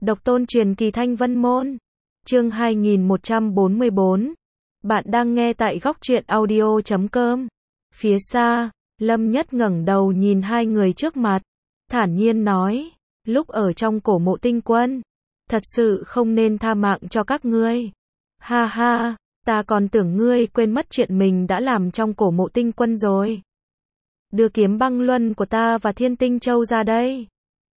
Độc tôn truyền kỳ Thanh Vân Môn. Chương 2144. Bạn đang nghe tại góc truyện audio.com. Phía xa, Lâm Nhất ngẩng đầu nhìn hai người trước mặt, thản nhiên nói, lúc ở trong cổ mộ tinh quân, thật sự không nên tha mạng cho các ngươi. Ha ha, ta còn tưởng ngươi quên mất chuyện mình đã làm trong cổ mộ tinh quân rồi. Đưa kiếm băng luân của ta và Thiên Tinh Châu ra đây.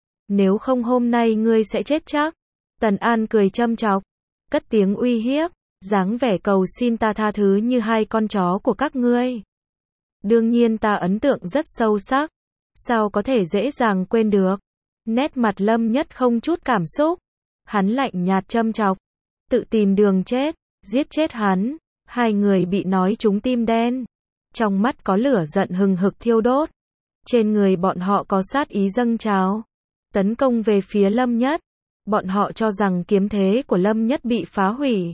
Nếu không hôm nay ngươi sẽ chết chắc. Tần An cười châm chọc, cất tiếng uy hiếp, dáng vẻ cầu xin ta tha thứ như hai con chó của các ngươi. Đương nhiên ta ấn tượng rất sâu sắc, sao có thể dễ dàng quên được. Nét mặt Lâm Nhất không chút cảm xúc, hắn lạnh nhạt châm chọc, tự tìm đường chết, giết chết hắn. Hai người bị nói trúng tim đen, trong mắt có lửa giận hừng hực thiêu đốt, trên người bọn họ có sát ý dâng trào, tấn công về phía Lâm Nhất. Bọn họ cho rằng kiếm thế của Lâm Nhất bị phá hủy,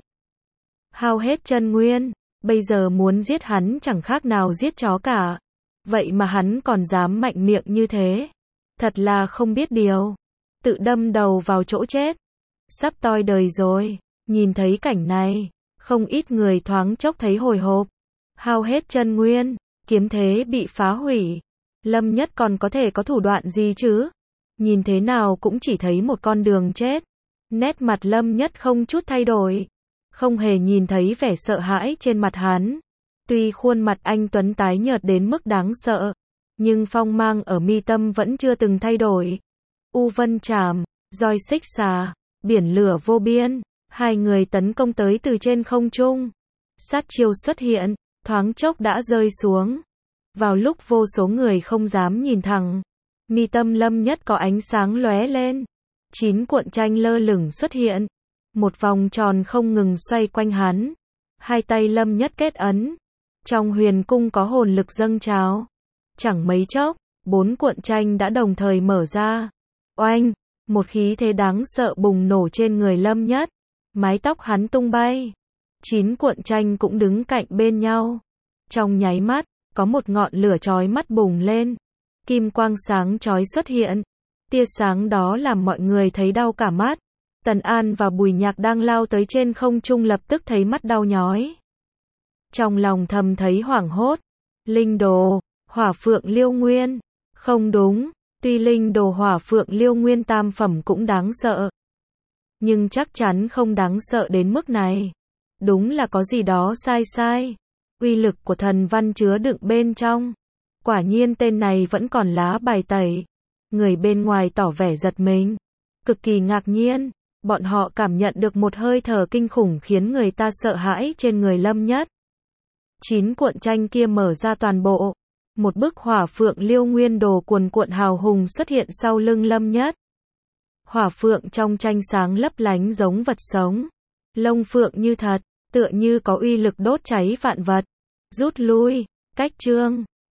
hao hết chân nguyên, bây giờ muốn giết hắn chẳng khác nào giết chó cả. Vậy mà hắn còn dám mạnh miệng như thế, thật là không biết điều, tự đâm đầu vào chỗ chết, sắp toi đời rồi. Nhìn thấy cảnh này, không ít người thoáng chốc thấy hồi hộp, hao hết chân nguyên, kiếm thế bị phá hủy, Lâm Nhất còn có thể có thủ đoạn gì chứ? Nhìn thế nào cũng chỉ thấy một con đường chết. Nét mặt Lâm Nhất không chút thay đổi, không hề nhìn thấy vẻ sợ hãi trên mặt hắn. Tuy khuôn mặt anh tuấn tái nhợt đến mức đáng sợ, nhưng phong mang ở mi tâm vẫn chưa từng thay đổi. U vân trảm, roi xích xà, biển lửa vô biên, hai người tấn công tới từ trên không trung. Sát chiêu xuất hiện, thoáng chốc đã rơi xuống. Vào lúc vô số người không dám nhìn thẳng, mi tâm Lâm Nhất có ánh sáng lóe lên. 9 cuộn tranh lơ lửng xuất hiện, một vòng tròn không ngừng xoay quanh hắn. Hai tay Lâm Nhất kết ấn, trong huyền cung có hồn lực dâng trào. Chẳng mấy chốc, 4 cuộn tranh đã đồng thời mở ra. Oanh, một khí thế đáng sợ bùng nổ trên người Lâm Nhất, mái tóc hắn tung bay. 9 cuộn tranh cũng đứng cạnh bên nhau. Trong nháy mắt, có một ngọn lửa chói mắt bùng lên, kim quang sáng chói xuất hiện. Tia sáng đó làm mọi người thấy đau cả mắt. Tần An và Bùi Nhạc đang lao tới trên không trung lập tức thấy mắt đau nhói. Trong lòng thầm thấy hoảng hốt. Linh đồ, hỏa phượng liêu nguyên. Không đúng, tuy linh đồ hỏa phượng liêu nguyên tam phẩm cũng đáng sợ, nhưng chắc chắn không đáng sợ đến mức này. Đúng là có gì đó sai. Uy lực của thần văn chứa đựng bên trong. Quả nhiên tên này vẫn còn lá bài tẩy. Người bên ngoài tỏ vẻ giật mình, cực kỳ ngạc nhiên. Bọn họ cảm nhận được một hơi thở kinh khủng khiến người ta sợ hãi trên người Lâm Nhất. 9 cuộn tranh kia mở ra toàn bộ. Một bức hỏa phượng liêu nguyên đồ cuồn cuộn hào hùng xuất hiện sau lưng Lâm Nhất. Hỏa phượng trong tranh sáng lấp lánh giống vật sống. Lông phượng như thật, tựa như có uy lực đốt cháy vạn vật. Rút lui, cách chương.